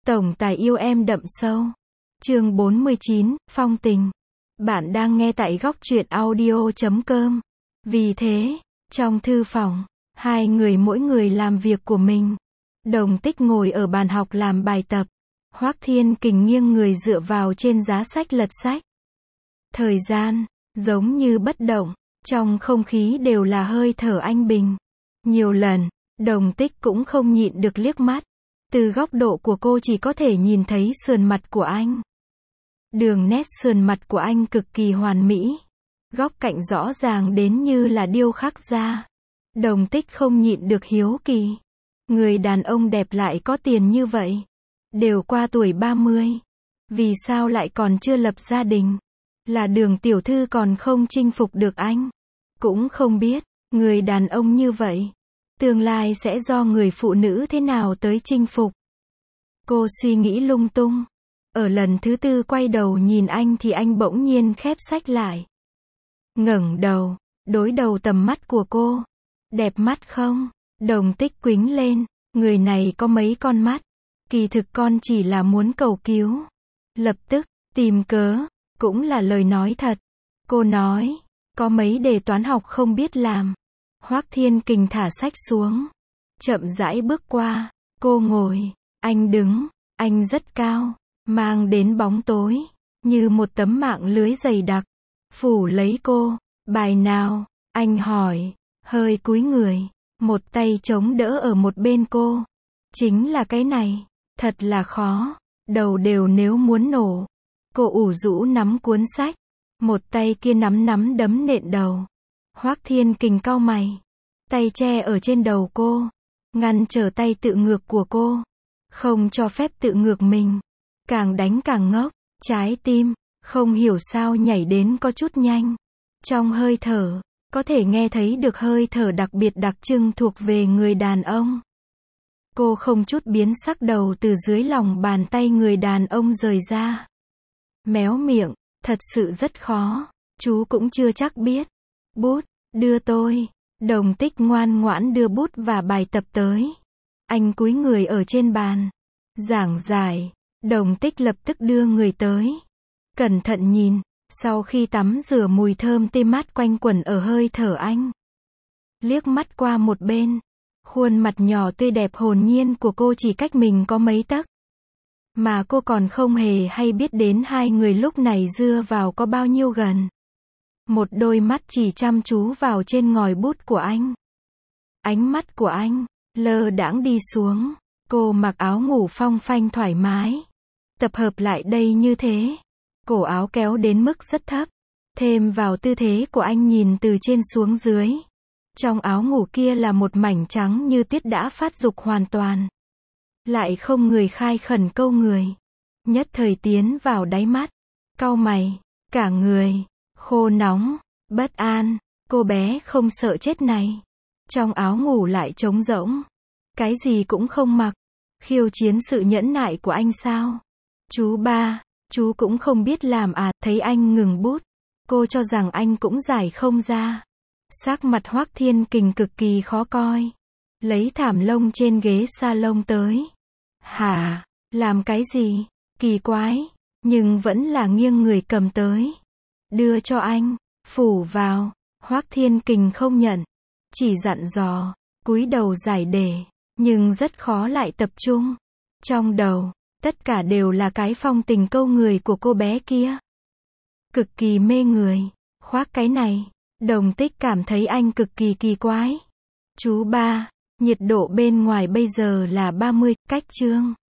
Tổng tài yêu em đậm sâu. Chương 49, Phong tình. Bạn đang nghe tại góc truyện audio.com. Vì thế, trong thư phòng, hai người mỗi người làm việc của mình. Đồng Tích ngồi ở bàn học làm bài tập. Hoắc Thiên Kình nghiêng người dựa vào trên giá sách lật sách. Thời gian, giống như bất động, trong không khí đều là hơi thở anh bình. Nhiều lần, Đồng Tích cũng không nhịn được liếc mắt. Từ góc độ của cô chỉ có thể nhìn thấy sườn mặt của anh. Đường nét sườn mặt của anh cực kỳ hoàn mỹ. Góc cạnh rõ ràng đến như là điêu khắc ra. Đồng Tích không nhịn được hiếu kỳ. Người đàn ông đẹp lại có tiền như vậy. Đều qua tuổi 30. Vì sao lại còn chưa lập gia đình? Là Đường tiểu thư còn không chinh phục được anh? Cũng không biết, người đàn ông như vậy, tương lai sẽ do người phụ nữ thế nào tới chinh phục? Cô suy nghĩ lung tung. Ở lần thứ tư quay đầu nhìn anh thì anh bỗng nhiên khép sách lại. Ngẩng đầu, đối đầu tầm mắt của cô. Đẹp mắt không? Đồng Tích quĩnh lên. Người này có mấy con mắt. Kỳ thực con chỉ là muốn cầu cứu. Lập tức, tìm cớ, cũng là lời nói thật. Cô nói, có mấy đề toán học không biết làm. Hoắc Thiên Kình thả sách xuống. Chậm rãi bước qua. Cô ngồi. Anh đứng. Anh rất cao. Mang đến bóng tối. Như một tấm mạng lưới dày đặc. Phủ lấy cô. Bài nào? Anh hỏi. Hơi cúi người. Một tay chống đỡ ở một bên cô. Chính là cái này. Thật là khó. Đầu đều nếu muốn nổ. Cô ủ rũ nắm cuốn sách. Một tay kia nắm đấm nện đầu. Hoắc Thiên Kình cau mày. Tay che ở trên đầu cô. Ngăn trở tay tự ngược của cô. Không cho phép tự ngược mình. Càng đánh càng ngốc. Trái tim, không hiểu sao nhảy đến có chút nhanh. Trong hơi thở, có thể nghe thấy được hơi thở đặc biệt đặc trưng thuộc về người đàn ông. Cô không chút biến sắc đầu từ dưới lòng bàn tay người đàn ông rời ra. Méo miệng, thật sự rất khó. Chú cũng chưa chắc biết. Bút, đưa tôi. Đồng Tích ngoan ngoãn đưa bút và bài tập tới. Anh cúi người ở trên bàn. Giảng giải. Đồng Tích lập tức đưa người tới. Cẩn thận nhìn. Sau khi tắm rửa mùi thơm tê mát quanh quẩn ở hơi thở anh. Liếc mắt qua một bên. Khuôn mặt nhỏ tươi đẹp hồn nhiên của cô chỉ cách mình có mấy tấc. Mà cô còn không hề hay biết đến hai người lúc này dưa vào có bao nhiêu gần. Một đôi mắt chỉ chăm chú vào trên ngòi bút của anh. Ánh mắt của anh, lơ đãng đi xuống. Cô mặc áo ngủ phong phanh thoải mái. Tập hợp lại đây như thế. Cổ áo kéo đến mức rất thấp. Thêm vào tư thế của anh nhìn từ trên xuống dưới. Trong áo ngủ kia là một mảnh trắng như tuyết đã phát dục hoàn toàn. Lại không người khai khẩn câu người. Nhất thời tiến vào đáy mắt. Cau mày. Cả người. Khô nóng. Bất an. Cô bé không sợ chết này. Trong áo ngủ lại trống rỗng. Cái gì cũng không mặc. Khiêu chiến sự nhẫn nại của anh sao? Chú ba. Chú cũng không biết làm à? Thấy anh ngừng bút. Cô cho rằng anh cũng giải không ra. Sắc mặt Hoắc Thiên Kình cực kỳ khó coi. Lấy thảm lông trên ghế salon tới. Hả? Làm cái gì? Kỳ quái. Nhưng vẫn là nghiêng người cầm tới. Đưa cho anh. Phủ vào. Hoắc Thiên Kình không nhận. Chỉ dặn dò. Cúi đầu giải đề. Nhưng rất khó lại tập trung. Trong đầu, tất cả đều là cái phong tình câu người của cô bé kia. Cực kỳ mê người. Khoác cái này. Đồng Tích cảm thấy anh cực kỳ kỳ quái. Chú ba, nhiệt độ bên ngoài bây giờ là 30, cách chương.